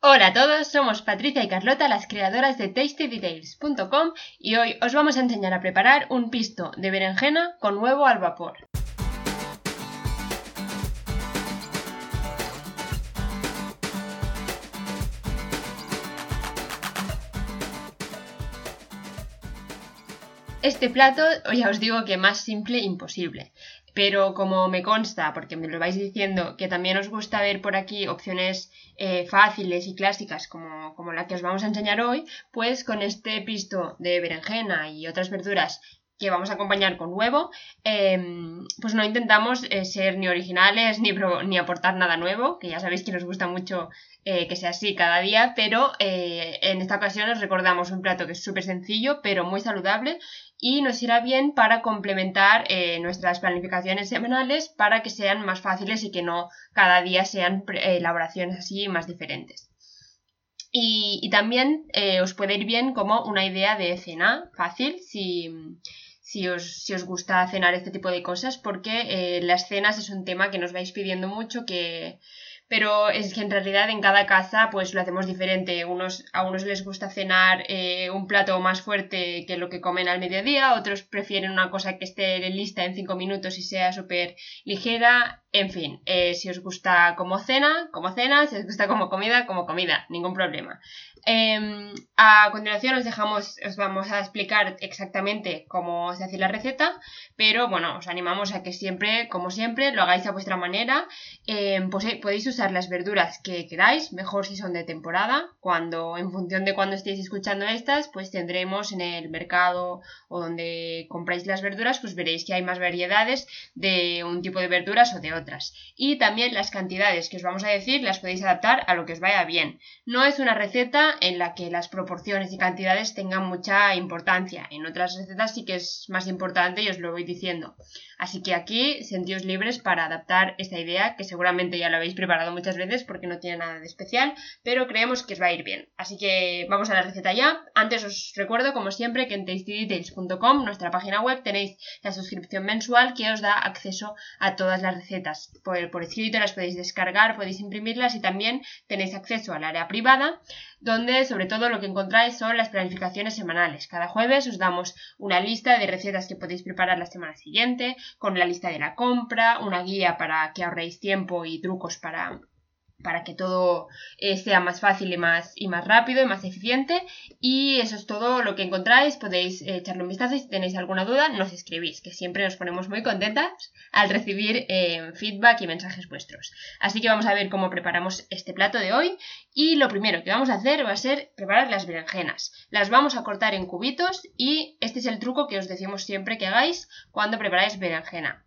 Hola a todos, somos Patricia y Carlota, las creadoras de TastyDetails.com y hoy os vamos a enseñar a preparar un pisto de berenjena con huevo al vapor. Este plato ya os digo que más simple imposible, pero como me consta, porque me lo vais diciendo, que también os gusta ver por aquí opciones fáciles y clásicas como la que os vamos a enseñar hoy, pues con este pisto de berenjena y otras verduras que vamos a acompañar con huevo, pues no intentamos ser ni originales ni aportar nada nuevo, que ya sabéis que nos gusta mucho que sea así cada día, pero en esta ocasión os recordamos un plato que es súper sencillo pero muy saludable y nos irá bien para complementar nuestras planificaciones semanales para que sean más fáciles y que no cada día sean elaboraciones así más diferentes. Y también os puede ir bien como una idea de cena fácil si os gusta cenar este tipo de cosas, porque las cenas es un tema que nos vais pidiendo mucho, pero es que en realidad en cada casa pues lo hacemos diferente. A unos les gusta cenar un plato más fuerte que lo que comen al mediodía, otros prefieren una cosa que esté lista en 5 minutos y sea súper ligera. En fin, si os gusta como cena, si os gusta como comida, ningún problema. A continuación os vamos a explicar exactamente cómo se hace la receta, pero bueno, os animamos a que siempre, como siempre, lo hagáis a vuestra manera. Pues podéis usar las verduras que queráis, mejor si son de temporada, en función de cuando estéis escuchando estas, pues tendremos en el mercado o donde compráis las verduras, pues veréis que hay más variedades de un tipo de verduras o de otras. Y también las cantidades que os vamos a decir las podéis adaptar a lo que os vaya bien. No es una receta en la que las proporciones y cantidades tengan mucha importancia. En otras recetas sí que es más importante y os lo voy diciendo. Así que aquí sentíos libres para adaptar esta idea, que seguramente ya lo habéis preparado muchas veces porque no tiene nada de especial, pero creemos que os va a ir bien. Así que vamos a la receta ya. Antes os recuerdo, como siempre, que en TastyDetails.com, nuestra página web, tenéis la suscripción mensual que os da acceso a todas las recetas. Por escrito las podéis descargar, podéis imprimirlas y también tenéis acceso al área privada, donde sobre todo lo que encontráis son las planificaciones semanales. Cada jueves os damos una lista de recetas que podéis preparar la semana siguiente, con la lista de la compra, una guía para que ahorréis tiempo y trucos para que todo sea más fácil y más rápido y más eficiente. Y eso es todo lo que encontráis. Podéis echarle un vistazo y si tenéis alguna duda nos escribís, que siempre nos ponemos muy contentas al recibir feedback y mensajes vuestros. Así que vamos a ver cómo preparamos este plato de hoy. Y lo primero que vamos a hacer va a ser preparar las berenjenas. Las vamos a cortar en cubitos y este es el truco que os decimos siempre que hagáis cuando preparáis berenjena.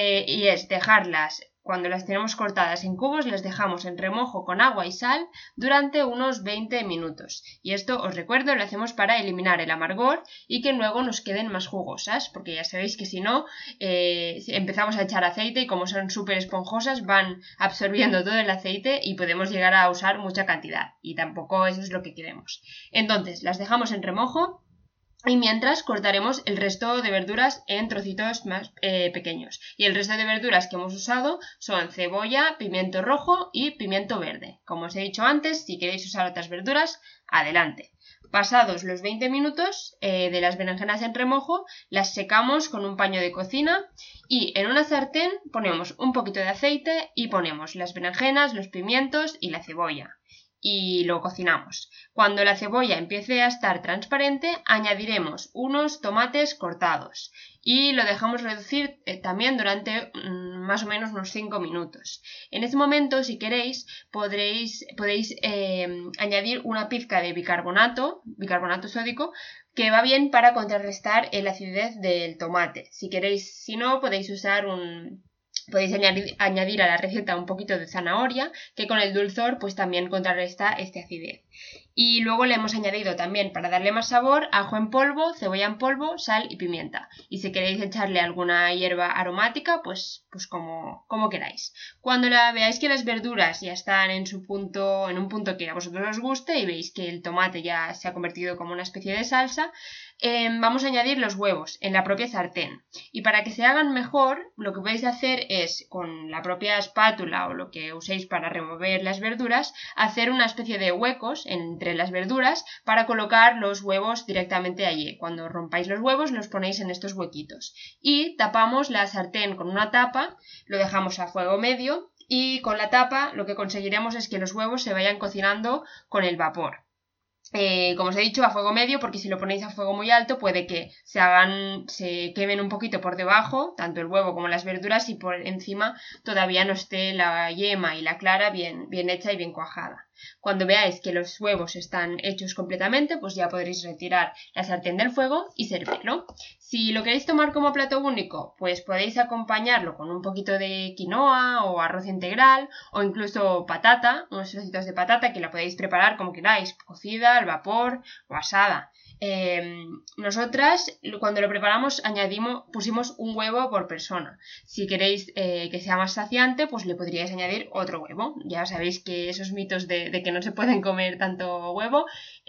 Y es dejarlas. Cuando las tenemos cortadas en cubos, las dejamos en remojo con agua y sal durante unos 20 minutos. Y esto, os recuerdo, lo hacemos para eliminar el amargor y que luego nos queden más jugosas, porque ya sabéis que si no, empezamos a echar aceite y como son súper esponjosas, van absorbiendo todo el aceite y podemos llegar a usar mucha cantidad. Y tampoco eso es lo que queremos. Entonces, las dejamos en remojo. Y mientras cortaremos el resto de verduras en trocitos más pequeños. Y el resto de verduras que hemos usado son cebolla, pimiento rojo y pimiento verde. Como os he dicho antes, si queréis usar otras verduras, adelante. Pasados los 20 minutos de las berenjenas en remojo, las secamos con un paño de cocina y en una sartén ponemos un poquito de aceite y ponemos las berenjenas, los pimientos y la cebolla. Y lo cocinamos. Cuando la cebolla empiece a estar transparente, añadiremos unos tomates cortados y lo dejamos reducir también durante más o menos unos 5 minutos. En ese momento, si queréis, podéis añadir una pizca de bicarbonato sódico, que va bien para contrarrestar la acidez del tomate. Si queréis, si no, podéis añadir a la receta un poquito de zanahoria, que con el dulzor pues también contrarresta esta acidez. Y luego le hemos añadido también, para darle más sabor, ajo en polvo, cebolla en polvo, sal y pimienta. Y si queréis echarle alguna hierba aromática, pues como queráis. Cuando veáis que las verduras ya están en un punto que a vosotros os guste y veis que el tomate ya se ha convertido como una especie de salsa, vamos a añadir los huevos en la propia sartén. Y para que se hagan mejor, lo que podéis hacer es, con la propia espátula o lo que uséis para remover las verduras, hacer una especie de huecos entre las verduras para colocar los huevos directamente allí. Cuando rompáis los huevos, los ponéis en estos huequitos. Y tapamos la sartén con una tapa, lo dejamos a fuego medio y con la tapa lo que conseguiremos es que los huevos se vayan cocinando con el vapor. Como os he dicho, a fuego medio, porque si lo ponéis a fuego muy alto puede que se quemen un poquito por debajo, tanto el huevo como las verduras, y por encima todavía no esté la yema y la clara bien hecha y bien cuajada. Cuando veáis que los huevos están hechos completamente, pues ya podréis retirar la sartén del fuego y servirlo. Si lo queréis tomar como plato único, pues podéis acompañarlo con un poquito de quinoa o arroz integral o incluso patata, unos trocitos de patata que la podéis preparar como queráis, cocida, al vapor o asada. Nosotras cuando lo preparamos pusimos un huevo por persona. Si queréis que sea más saciante, pues le podríais añadir otro huevo. Ya sabéis que esos mitos de que no se pueden comer tanto huevo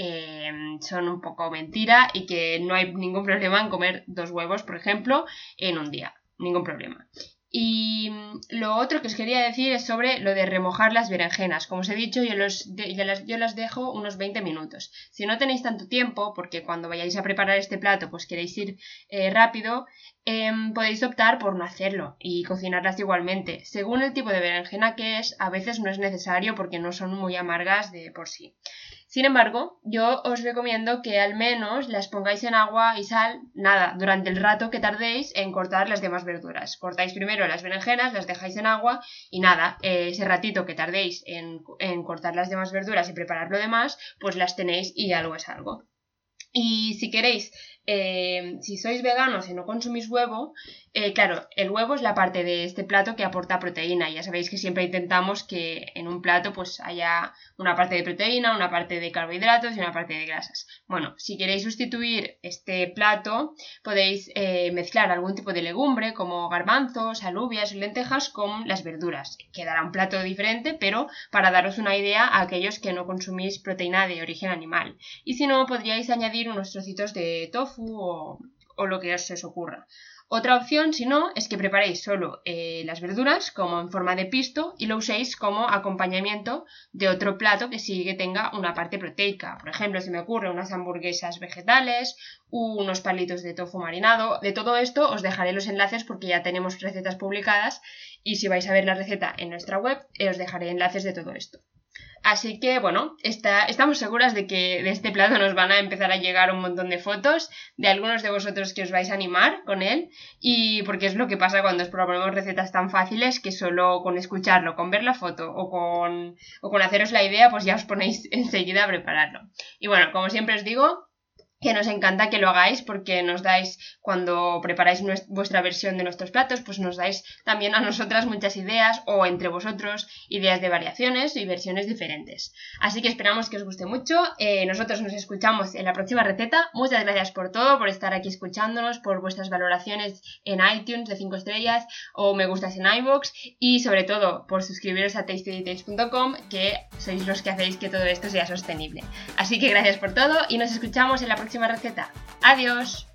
son un poco mentira, y que no hay ningún problema en comer 2 huevos, por ejemplo, en un día. Ningún problema. Y lo otro que os quería decir es sobre lo de remojar las berenjenas. Como os he dicho, yo las dejo unos 20 minutos. Si no tenéis tanto tiempo, porque cuando vayáis a preparar este plato pues queréis ir rápido, podéis optar por no hacerlo y cocinarlas igualmente. Según el tipo de berenjena que es, a veces no es necesario porque no son muy amargas de por sí. Sin embargo, yo os recomiendo que al menos las pongáis en agua y sal, durante el rato que tardéis en cortar las demás verduras. Cortáis primero las berenjenas, las dejáis en agua y ese ratito que tardéis en cortar las demás verduras y preparar lo demás, pues las tenéis y algo es algo. Y si queréis, si sois veganos y no consumís huevo, claro, el huevo es la parte de este plato que aporta proteína. Ya sabéis que siempre intentamos que en un plato pues haya una parte de proteína, una parte de carbohidratos y una parte de grasas. Bueno, si queréis sustituir este plato, podéis mezclar algún tipo de legumbre como garbanzos, alubias o lentejas con las verduras. Quedará un plato diferente, pero para daros una idea a aquellos que no consumís proteína de origen animal. Y si no, podríais añadir unos trocitos de tofu o lo que os ocurra. Otra opción, si no, es que preparéis solo las verduras como en forma de pisto y lo uséis como acompañamiento de otro plato que sí que tenga una parte proteica. Por ejemplo, se me ocurre unas hamburguesas vegetales, unos palitos de tofu marinado. De todo esto os dejaré los enlaces porque ya tenemos recetas publicadas, y si vais a ver la receta en nuestra web os dejaré enlaces de todo esto. Así que, bueno, estamos seguras de que de este plato nos van a empezar a llegar un montón de fotos de algunos de vosotros que os vais a animar con él, y porque es lo que pasa cuando os proponemos recetas tan fáciles que solo con escucharlo, con ver la foto o con haceros la idea, pues ya os ponéis enseguida a prepararlo. Y bueno, como siempre os digo, que nos encanta que lo hagáis porque nos dais, cuando preparáis vuestra versión de nuestros platos, pues nos dais también a nosotras muchas ideas, o entre vosotros ideas de variaciones y versiones diferentes. Así que esperamos que os guste mucho. Nosotros nos escuchamos en la próxima receta. Muchas gracias por todo, por estar aquí escuchándonos, por vuestras valoraciones en iTunes de 5 estrellas o me gustas en iVoox, y sobre todo por suscribiros a tastydetails.com, que sois los que hacéis que todo esto sea sostenible. Así que gracias por todo y nos escuchamos en la próxima receta. ¡Adiós!